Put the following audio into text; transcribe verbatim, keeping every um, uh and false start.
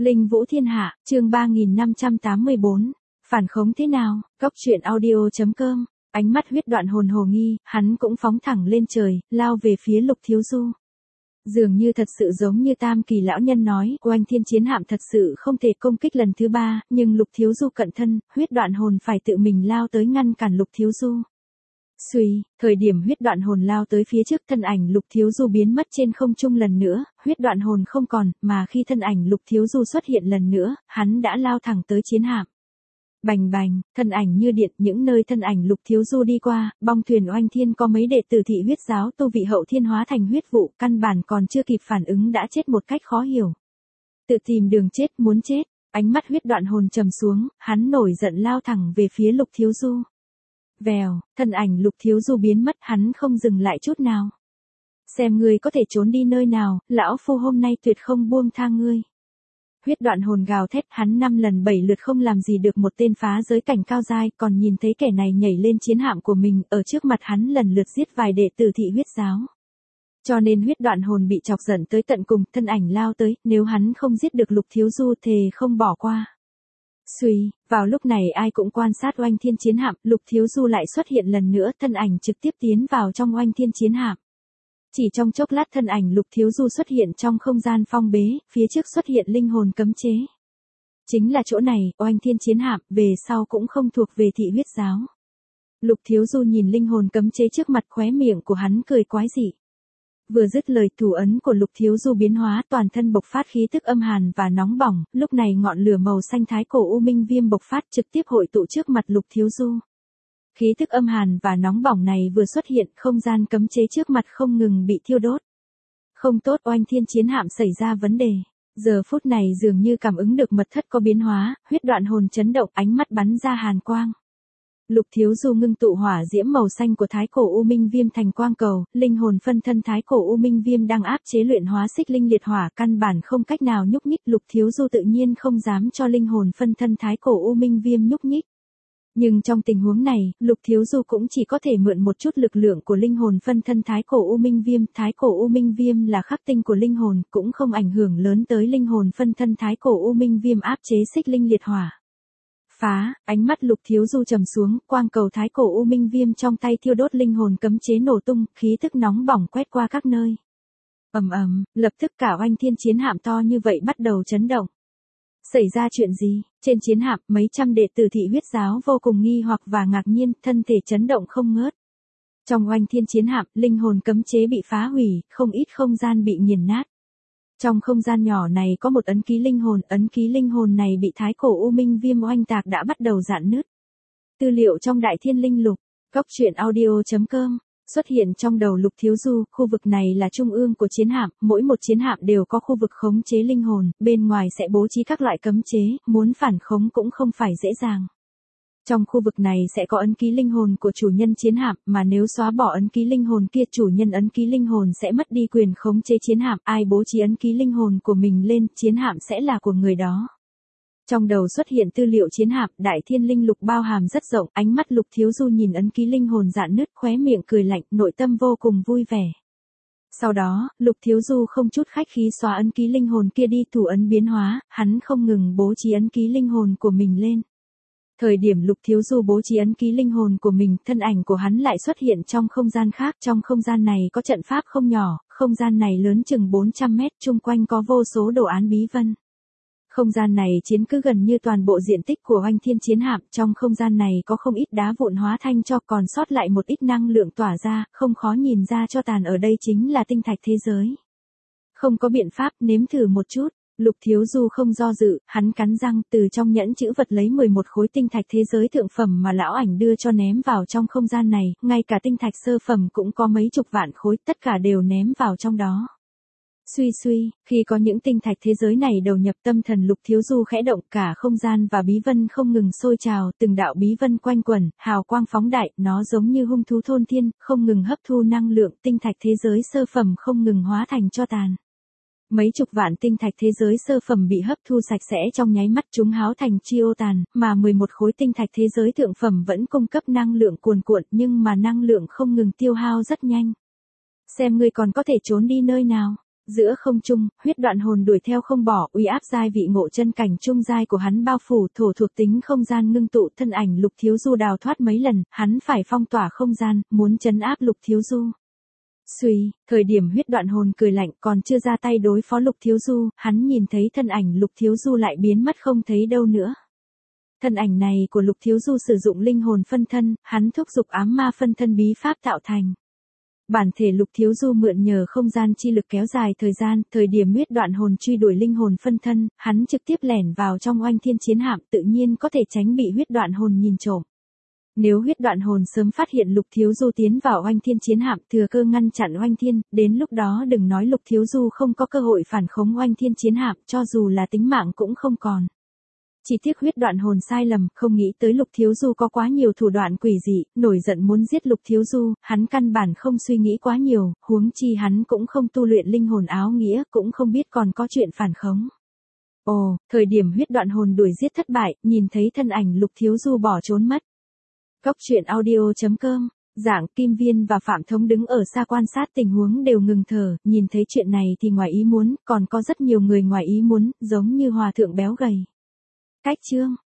Linh Vũ Thiên Hạ, chương ba nghìn năm trăm tám mươi bốn. Phản khống thế nào? Cốc truyện audio.com. Ánh mắt huyết đoạn hồn hồ nghi, hắn cũng phóng thẳng lên trời, lao về phía Lục Thiếu Du. Dường như thật sự giống như Tam Kỳ lão nhân nói, Oanh Thiên chiến hạm thật sự không thể công kích lần thứ ba, nhưng Lục Thiếu Du cận thân, huyết đoạn hồn phải tự mình lao tới ngăn cản Lục Thiếu Du. Xuy, thời điểm huyết đoạn hồn lao tới phía trước, thân ảnh Lục Thiếu Du biến mất trên không trung lần nữa, huyết đoạn hồn không còn, mà khi thân ảnh Lục Thiếu Du xuất hiện lần nữa, hắn đã lao thẳng tới chiến hạm. Bành bành, thân ảnh như điện, những nơi thân ảnh Lục Thiếu Du đi qua, bong thuyền Oanh Thiên có mấy đệ tử thị huyết giáo tu vị hậu thiên hóa thành huyết vụ, căn bản còn chưa kịp phản ứng đã chết một cách khó hiểu. Tự tìm đường chết, muốn chết, ánh mắt huyết đoạn hồn trầm xuống, hắn nổi giận lao thẳng về phía Lục Thiếu Du. Vèo, thân ảnh Lục Thiếu Du biến mất, hắn không dừng lại chút nào. Xem ngươi có thể trốn đi nơi nào, lão phu hôm nay tuyệt không buông tha ngươi. Huyết đoạn hồn gào thét, hắn năm lần bảy lượt không làm gì được một tên phá giới cảnh cao giai, còn nhìn thấy kẻ này nhảy lên chiến hạm của mình, ở trước mặt hắn lần lượt giết vài đệ tử thị huyết giáo. Cho nên huyết đoạn hồn bị chọc giận tới tận cùng, thân ảnh lao tới, nếu hắn không giết được Lục Thiếu Du thề không bỏ qua. Xuy, vào lúc này ai cũng quan sát Oanh Thiên chiến hạm, Lục Thiếu Du lại xuất hiện lần nữa, thân ảnh trực tiếp tiến vào trong Oanh Thiên chiến hạm. Chỉ trong chốc lát thân ảnh Lục Thiếu Du xuất hiện trong không gian phong bế, phía trước xuất hiện linh hồn cấm chế. Chính là chỗ này, Oanh Thiên chiến hạm, về sau cũng không thuộc về thị huyết giáo. Lục Thiếu Du nhìn linh hồn cấm chế trước mặt, khóe miệng của hắn cười quái dị. Vừa dứt lời, thủ ấn của Lục Thiếu Du biến hóa, toàn thân bộc phát khí tức âm hàn và nóng bỏng, lúc này ngọn lửa màu xanh thái cổ u minh viêm bộc phát trực tiếp hội tụ trước mặt Lục Thiếu Du. Khí tức âm hàn và nóng bỏng này vừa xuất hiện, không gian cấm chế trước mặt không ngừng bị thiêu đốt. Không tốt, Oanh Thiên chiến hạm xảy ra vấn đề. Giờ phút này dường như cảm ứng được mật thất có biến hóa, huyết đoạn hồn chấn động, ánh mắt bắn ra hàn quang. Lục Thiếu Du ngưng tụ hỏa diễm màu xanh của thái cổ u minh viêm thành quang cầu, linh hồn phân thân thái cổ u minh viêm đang áp chế luyện hóa xích linh liệt hỏa, căn bản không cách nào nhúc nhích, Lục Thiếu Du tự nhiên không dám cho linh hồn phân thân thái cổ u minh viêm nhúc nhích. Nhưng trong tình huống này, Lục Thiếu Du cũng chỉ có thể mượn một chút lực lượng của linh hồn phân thân thái cổ u minh viêm, thái cổ u minh viêm là khắc tinh của linh hồn, cũng không ảnh hưởng lớn tới linh hồn phân thân thái cổ u minh viêm áp chế xích linh liệt hỏa. Phá, ánh mắt Lục Thiếu Du trầm xuống, quang cầu thái cổ u minh viêm trong tay thiêu đốt linh hồn cấm chế nổ tung, khí tức nóng bỏng quét qua các nơi. Ầm ầm, lập tức cả Oanh Thiên chiến hạm to như vậy bắt đầu chấn động. Xảy ra chuyện gì? Trên chiến hạm, mấy trăm đệ tử thị huyết giáo vô cùng nghi hoặc và ngạc nhiên, thân thể chấn động không ngớt. Trong Oanh Thiên chiến hạm, linh hồn cấm chế bị phá hủy, không ít không gian bị nghiền nát. Trong không gian nhỏ này có một ấn ký linh hồn, ấn ký linh hồn này bị thái cổ u minh viêm oanh tạc đã bắt đầu rạn nứt. Tư liệu trong Đại Thiên Linh Lục, cốc truyện audio.com. Xuất hiện trong đầu Lục Thiếu Du, khu vực này là trung ương của chiến hạm, mỗi một chiến hạm đều có khu vực khống chế linh hồn, bên ngoài sẽ bố trí các loại cấm chế, muốn phản khống cũng không phải dễ dàng. Trong khu vực này sẽ có ấn ký linh hồn của chủ nhân chiến hạm, mà nếu xóa bỏ ấn ký linh hồn kia, chủ nhân ấn ký linh hồn sẽ mất đi quyền khống chế chiến hạm, ai bố trí ấn ký linh hồn của mình lên, chiến hạm sẽ là của người đó. Trong đầu xuất hiện tư liệu chiến hạm, Đại Thiên Linh Lục bao hàm rất rộng, ánh mắt Lục Thiếu Du nhìn ấn ký linh hồn rạn nứt, khóe miệng cười lạnh, nội tâm vô cùng vui vẻ. Sau đó, Lục Thiếu Du không chút khách khí xóa ấn ký linh hồn kia đi, thủ ấn biến hóa, hắn không ngừng bố trí ấn ký linh hồn của mình lên. Thời điểm Lục Thiếu Du bố trí ấn ký linh hồn của mình, thân ảnh của hắn lại xuất hiện trong không gian khác, trong không gian này có trận pháp không nhỏ, không gian này lớn chừng bốn trăm mét, chung quanh có vô số đồ án bí vân. Không gian này chiếm cứ gần như toàn bộ diện tích của Oanh Thiên chiến hạm, trong không gian này có không ít đá vụn hóa thanh cho, còn sót lại một ít năng lượng tỏa ra, không khó nhìn ra cho tàn ở đây chính là tinh thạch thế giới. Không có biện pháp, nếm thử một chút. Lục Thiếu Du không do dự, hắn cắn răng, từ trong nhẫn chữ vật lấy mười một khối tinh thạch thế giới thượng phẩm mà lão ảnh đưa cho ném vào trong không gian này, ngay cả tinh thạch sơ phẩm cũng có mấy chục vạn khối, tất cả đều ném vào trong đó. Suy suy, khi có những tinh thạch thế giới này đầu nhập, tâm thần Lục Thiếu Du khẽ động, cả không gian và bí vân không ngừng sôi trào, từng đạo bí vân quanh quẩn, hào quang phóng đại, nó giống như hung thú thôn thiên, không ngừng hấp thu năng lượng, tinh thạch thế giới sơ phẩm không ngừng hóa thành tro tàn. Mấy chục vạn tinh thạch thế giới sơ phẩm bị hấp thu sạch sẽ trong nháy mắt, chúng háo thành tro tàn, mà mười một khối tinh thạch thế giới thượng phẩm vẫn cung cấp năng lượng cuồn cuộn, nhưng mà năng lượng không ngừng tiêu hao rất nhanh. Xem ngươi còn có thể trốn đi nơi nào. Giữa không trung, huyết đoạn hồn đuổi theo không bỏ, uy áp giai vị ngộ chân cảnh trung giai của hắn bao phủ, thổ thuộc tính không gian ngưng tụ, thân ảnh Lục Thiếu Du đào thoát mấy lần, hắn phải phong tỏa không gian, muốn trấn áp Lục Thiếu Du. Xuy, thời điểm huyết đoạn hồn cười lạnh còn chưa ra tay đối phó Lục Thiếu Du, hắn nhìn thấy thân ảnh Lục Thiếu Du lại biến mất không thấy đâu nữa. Thân ảnh này của Lục Thiếu Du sử dụng linh hồn phân thân, hắn thúc giục ám ma phân thân bí pháp tạo thành. Bản thể Lục Thiếu Du mượn nhờ không gian chi lực kéo dài thời gian, thời điểm huyết đoạn hồn truy đuổi linh hồn phân thân, hắn trực tiếp lẻn vào trong oanh thiên chiến hạm tự nhiên có thể tránh bị huyết đoạn hồn nhìn trộm. Nếu huyết đoạn hồn sớm phát hiện Lục Thiếu Du tiến vào oanh thiên chiến hạm thừa cơ ngăn chặn oanh thiên, đến lúc đó đừng nói Lục Thiếu Du không có cơ hội phản khống oanh thiên chiến hạm cho dù là tính mạng cũng không còn. Chỉ tiếc huyết đoạn hồn sai lầm, không nghĩ tới Lục Thiếu Du có quá nhiều thủ đoạn quỷ dị, nổi giận muốn giết Lục Thiếu Du, hắn căn bản không suy nghĩ quá nhiều, huống chi hắn cũng không tu luyện linh hồn áo nghĩa, cũng không biết còn có chuyện phản khống. Ồ, thời điểm huyết đoạn hồn đuổi giết thất bại, nhìn thấy thân ảnh Lục Thiếu Du bỏ trốn mất. Cốc truyện audio chấm com, Dạng Kim Viên và Phạm Thống đứng ở xa quan sát tình huống đều ngừng thở, nhìn thấy chuyện này thì ngoài ý muốn, còn có rất nhiều người ngoài ý muốn, giống như hòa thượng béo gầy. Cách chương